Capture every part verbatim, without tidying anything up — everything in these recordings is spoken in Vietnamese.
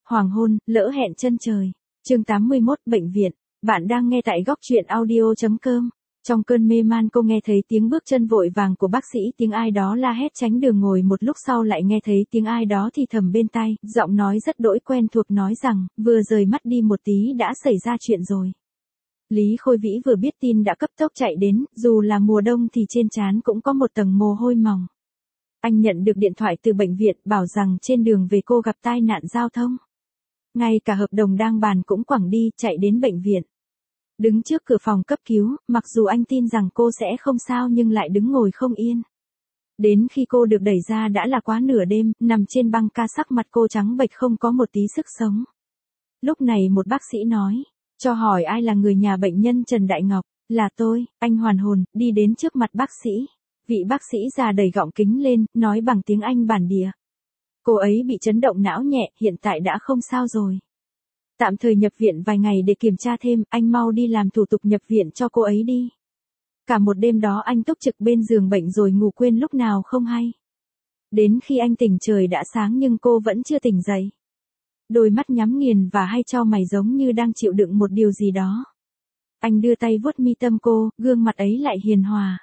Hoàng hôn, lỡ hẹn chân trời. Chương tám mươi mốt, bệnh viện. Bạn đang nghe tại góc truyện audio.com. Trong cơn mê man cô nghe thấy tiếng bước chân vội vàng của bác sĩ, tiếng ai đó la hét tránh đường, ngồi một lúc sau lại nghe thấy tiếng ai đó thì thầm bên tai, giọng nói rất đỗi quen thuộc nói rằng, vừa rời mắt đi một tí đã xảy ra chuyện rồi. Lý Khôi Vĩ vừa biết tin đã cấp tốc chạy đến, dù là mùa đông thì trên trán cũng có một tầng mồ hôi mỏng. Anh nhận được điện thoại từ bệnh viện bảo rằng trên đường về cô gặp tai nạn giao thông. Ngay cả hợp đồng đang bàn cũng quẳng đi, chạy đến bệnh viện. Đứng trước cửa phòng cấp cứu, mặc dù anh tin rằng cô sẽ không sao nhưng lại đứng ngồi không yên. Đến khi cô được đẩy ra đã là quá nửa đêm, nằm trên băng ca sắc mặt cô trắng bệch không có một tí sức sống. Lúc này một bác sĩ nói, cho hỏi ai là người nhà bệnh nhân Trần Đại Ngọc, là tôi, anh hoàn hồn, đi đến trước mặt bác sĩ. Vị bác sĩ già đẩy gọng kính lên, nói bằng tiếng Anh bản địa. Cô ấy bị chấn động não nhẹ, hiện tại đã không sao rồi. Tạm thời nhập viện vài ngày để kiểm tra thêm, anh mau đi làm thủ tục nhập viện cho cô ấy đi. Cả một đêm đó anh túc trực bên giường bệnh rồi ngủ quên lúc nào không hay. Đến khi anh tỉnh trời đã sáng nhưng cô vẫn chưa tỉnh dậy. Đôi mắt nhắm nghiền và hai chau mày giống như đang chịu đựng một điều gì đó. Anh đưa tay vuốt mi tâm cô, gương mặt ấy lại hiền hòa.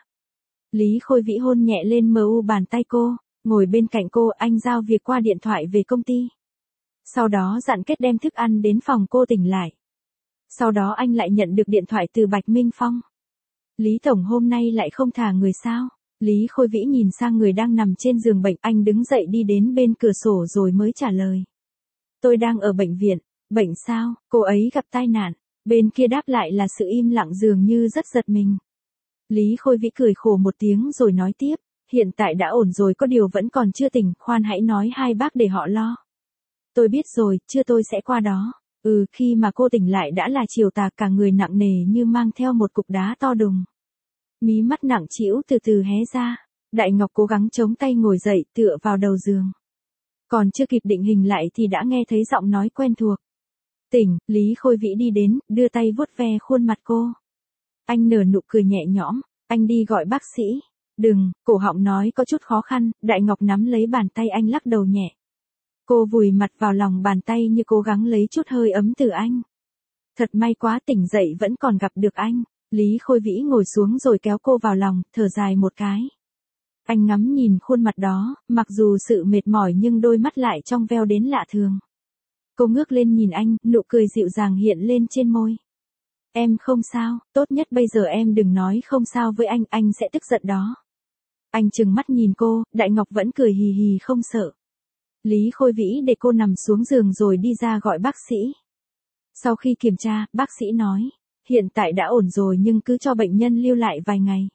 Lý Khôi Vĩ hôn nhẹ lên mờ u bàn tay cô, ngồi bên cạnh cô, anh giao việc qua điện thoại về công ty. Sau đó dặn Kết đem thức ăn đến phòng cô tỉnh lại. Sau đó anh lại nhận được điện thoại từ Bạch Minh Phong. Lý Tổng hôm nay lại không thả người sao? Lý Khôi Vĩ nhìn sang người đang nằm trên giường bệnh, anh đứng dậy đi đến bên cửa sổ rồi mới trả lời. Tôi đang ở bệnh viện. Bệnh sao? Cô ấy gặp tai nạn. Bên kia đáp lại là sự im lặng dường như rất giật mình. Lý Khôi Vĩ cười khổ một tiếng rồi nói tiếp, hiện tại đã ổn rồi, có điều vẫn còn chưa tỉnh, khoan hãy nói hai bác để họ lo. Tôi biết rồi, chưa tôi sẽ qua đó. Ừ, khi mà cô tỉnh lại đã là chiều tà, cả người nặng nề như mang theo một cục đá to đùng. Mí mắt nặng trĩu từ từ hé ra. Đại Ngọc cố gắng chống tay ngồi dậy, tựa vào đầu giường. Còn chưa kịp định hình lại thì đã nghe thấy giọng nói quen thuộc. Tỉnh, Lý Khôi Vĩ đi đến, đưa tay vuốt ve khuôn mặt cô. Anh nở nụ cười nhẹ nhõm, anh đi gọi bác sĩ. Đừng, cổ họng nói có chút khó khăn, Đại Ngọc nắm lấy bàn tay anh lắc đầu nhẹ. Cô vùi mặt vào lòng bàn tay như cố gắng lấy chút hơi ấm từ anh. Thật may quá, tỉnh dậy vẫn còn gặp được anh. Lý Khôi Vĩ ngồi xuống rồi kéo cô vào lòng, thở dài một cái. Anh ngắm nhìn khuôn mặt đó, mặc dù sự mệt mỏi nhưng đôi mắt lại trong veo đến lạ thường. Cô ngước lên nhìn anh, nụ cười dịu dàng hiện lên trên môi. Em không sao, tốt nhất bây giờ em đừng nói không sao với anh, anh sẽ tức giận đó. Anh trừng mắt nhìn cô, Đại Ngọc vẫn cười hì hì không sợ. Lý Khôi Vĩ để cô nằm xuống giường rồi đi ra gọi bác sĩ. Sau khi kiểm tra, bác sĩ nói, hiện tại đã ổn rồi nhưng cứ cho bệnh nhân lưu lại vài ngày.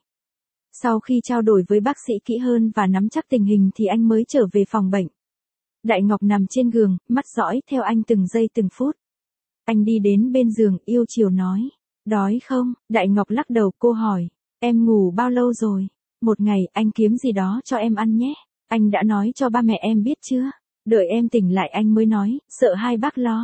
Sau khi trao đổi với bác sĩ kỹ hơn và nắm chắc tình hình thì anh mới trở về phòng bệnh. Đại Ngọc nằm trên giường, mắt dõi theo anh từng giây từng phút. Anh đi đến bên giường, yêu chiều nói, đói không? Đại Ngọc lắc đầu, cô hỏi, em ngủ bao lâu rồi? Một ngày, anh kiếm gì đó cho em ăn nhé. Anh đã nói cho ba mẹ em biết chưa? Đợi em tỉnh lại anh mới nói, sợ hai bác lo.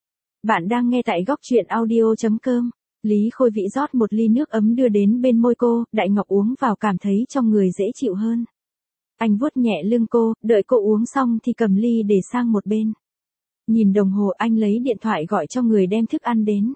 Bạn đang nghe tại góc truyện audio.com. Lý Khôi Vĩ rót một ly nước ấm đưa đến bên môi cô, Đại Ngọc uống vào cảm thấy trong người dễ chịu hơn. Anh vuốt nhẹ lưng cô, đợi cô uống xong thì cầm ly để sang một bên. Nhìn đồng hồ, anh lấy điện thoại gọi cho người đem thức ăn đến.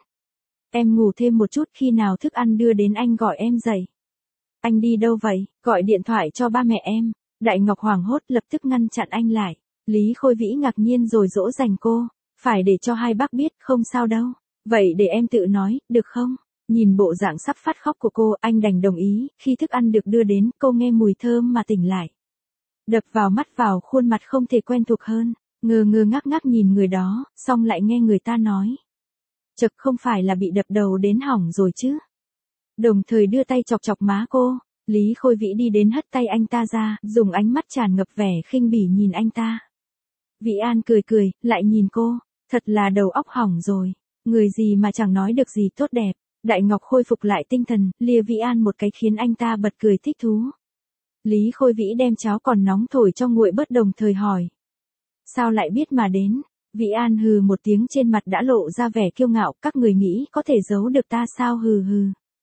Em ngủ thêm một chút, khi nào thức ăn đưa đến anh gọi em dậy. Anh đi đâu vậy? Gọi điện thoại cho ba mẹ em. Đại Ngọc hoảng hốt lập tức ngăn chặn anh lại. Lý Khôi Vĩ ngạc nhiên rồi dỗ dành cô. Phải để cho hai bác biết, không sao đâu. Vậy để em tự nói, được không? Nhìn bộ dạng sắp phát khóc của cô, anh đành đồng ý. Khi thức ăn được đưa đến, cô nghe mùi thơm mà tỉnh lại. Đập vào mắt vào khuôn mặt không thể quen thuộc hơn. Ngơ ngơ ngác ngác nhìn người đó, xong lại nghe người ta nói. Chật, không phải là bị đập đầu đến hỏng rồi chứ? Đồng thời đưa tay chọc chọc má cô. Lý Khôi Vĩ đi đến hất tay anh ta ra, dùng ánh mắt tràn ngập vẻ khinh bỉ nhìn anh ta. Vĩ An cười cười, lại nhìn cô. Thật là đầu óc hỏng rồi. Người gì mà chẳng nói được gì tốt đẹp. Đại Ngọc khôi phục lại tinh thần, lia Vĩ An một cái khiến anh ta bật cười thích thú. Lý Khôi Vĩ đem cháo còn nóng thổi cho nguội bớt, đồng thời hỏi. Sao lại biết mà đến? Vĩ An hừ một tiếng, trên mặt đã lộ ra vẻ kiêu ngạo, các người nghĩ có thể giấu được ta sao, hừ hừ.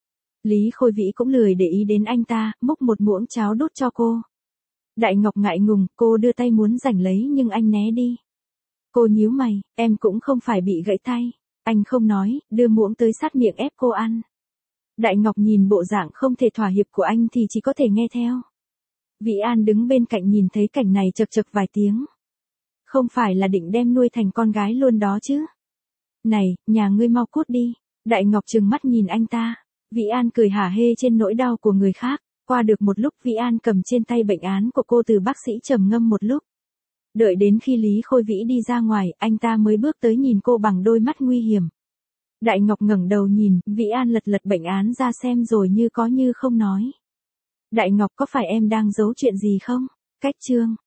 Lý Khôi Vĩ cũng lười để ý đến anh ta, múc một muỗng cháo đút cho cô. Đại Ngọc ngại ngùng, cô đưa tay muốn giành lấy nhưng anh né đi. Cô nhíu mày, em cũng không phải bị gãy tay. Anh không nói, đưa muỗng tới sát miệng ép cô ăn. Đại Ngọc nhìn bộ dạng không thể thỏa hiệp của anh thì chỉ có thể nghe theo. Vĩ An đứng bên cạnh nhìn thấy cảnh này chậc chậc vài tiếng. Không phải là định đem nuôi thành con gái luôn đó chứ. Này, nhà ngươi mau cút đi. Đại Ngọc trừng mắt nhìn anh ta. Vĩ An cười hả hê trên nỗi đau của người khác. Qua được một lúc Vĩ An cầm trên tay bệnh án của cô từ bác sĩ trầm ngâm một lúc. Đợi đến khi Lý Khôi Vĩ đi ra ngoài, anh ta mới bước tới nhìn cô bằng đôi mắt nguy hiểm. Đại Ngọc ngẩng đầu nhìn, Vĩ An lật lật bệnh án ra xem rồi như có như không nói. Đại Ngọc, có phải em đang giấu chuyện gì không? Cách chương